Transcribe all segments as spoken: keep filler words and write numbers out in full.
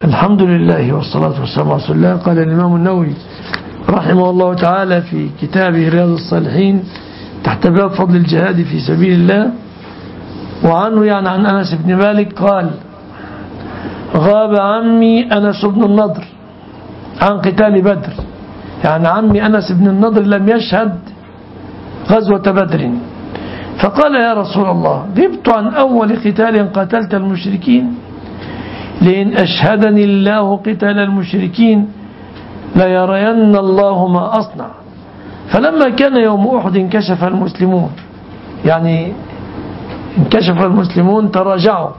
الحمد لله والصلاة والسلام على رسول الله. قال الإمام النووي رحمه الله تعالى في كتابه رياض الصالحين تحت باب فضل الجهاد في سبيل الله، وعنه يعني عن أنس بن مالك قال: غاب عمي أنس بن النضر عن قتال بدر، يعني عمي أنس بن النضر لم يشهد غزوة بدر، فقال: يا رسول الله، غبت عن أول قتال قتلت المشركين، لئن أشهدني الله قتال المشركين ليرين الله ما أصنع. فلما كان يوم أحد انكشف المسلمون، يعني انكشف المسلمون تراجعوا،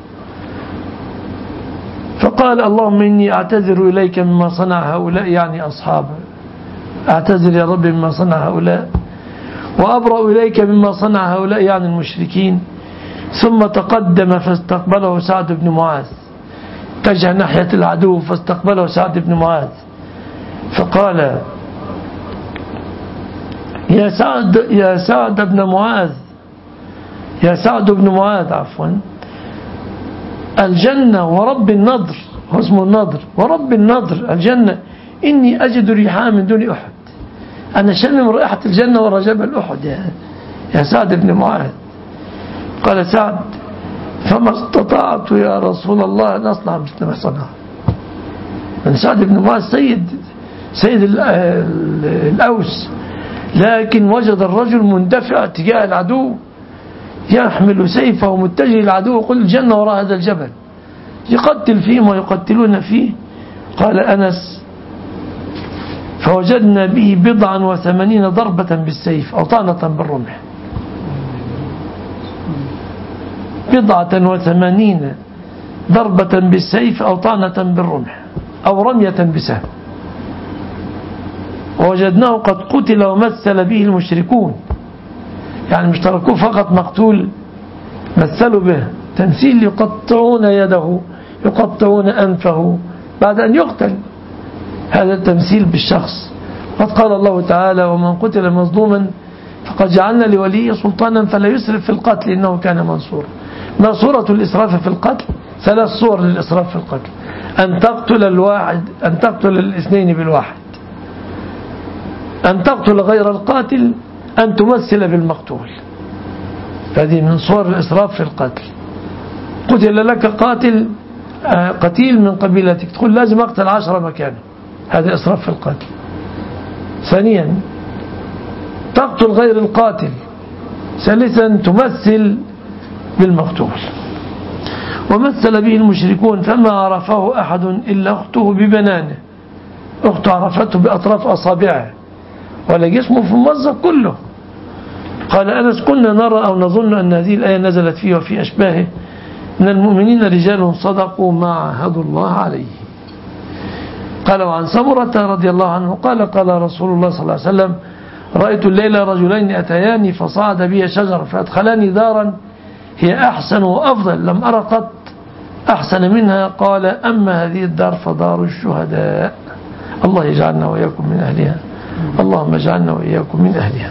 فقال: اللهم إني أعتذر إليك مما صنع هؤلاء، يعني أصحاب، أعتذر يا رب مما صنع هؤلاء، وأبرأ إليك مما صنع هؤلاء، يعني المشركين. ثم تقدم فاستقبله سعد بن معاذ، اتجه ناحية العدو فاستقبله سعد بن معاذ فقال: يا سعد يا سعد بن معاذ يا سعد بن معاذ عفوا الجنة ورب النضر، هو اسمه النضر، ورب النضر الجنة، إني أجد ريحها من دون أحد، أنا شمم رائحة الجنة ورا جبل أحد يا, يا سعد بن معاذ. قال سعد: فما استطعت يا رسول الله أن أصنع مثل ما صنع. من سعد بن معاذ سيد سيد الأوس، لكن وجد الرجل مندفع تجاه العدو يحمل سيفه متجه العدو، يقول: الجنة وراء هذا الجبل، يقتل فيهم ويقتلون فيه. قال أنس: فوجدنا به بضعا وثمانين ضربة بالسيف أو طعنة بالرمح، بضعة وثمانين ضربة بالسيف أو طعنة بالرمح أو رمية بسهم، ووجدناه قد قتل ومثل به المشركون، يعني مش تركوه فقط مقتول، مثلوا به تمثيل، يقطعون يده، يقطعون أنفه بعد أن يقتل، هذا التمثيل بالشخص. قد قال الله تعالى: ومن قتل مظلوما فقد جعلنا لوليه سلطانا فلا يسرف في القتل إنه كان منصورا. ما صورة الإسراف في القتل؟ ثلاث صور للإسراف في القتل: أن تقتل الواحد أن تقتل الاثنين بالواحد، أن تقتل غير القاتل، أن تمثل بالمقتول. هذه من صور الإسراف في القتل. قتل لك قاتل قتيل من قبيلتك، تقول لازم أقتل عشرة مكانه، هذا إسراف في القتل. ثانيا تقتل غير القاتل. ثالثا تمثل بالمقتول. ومثل به المشركون فما عرفه أحد إلا أخته ببنانه، أخته عرفته بأطراف أصابعه ولا جسمه في الممزق كله. قال أنس: كنا نرى أو نظن أن هذه الآية نزلت فيه وفي أشباهه من المؤمنين رجال صدقوا ما عاهدوا الله عليه. قال: وعن سمرة رضي الله عنه قال: قال رسول الله صلى الله عليه وسلم: رأيت الليلة رجلين أتياني فصعد بي شجرة فأدخلاني دارا هي أحسن وأفضل لم أرى قط أحسن منها. قال: أما هذه الدار فدار الشهداء. الله يجعلنا وإياكم من أهلها، اللهم اجعلنا وإياكم من أهلها.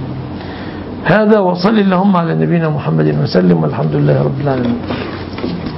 هذا، وصل اللهم على نبينا محمد وسلم، والحمد لله رب العالمين.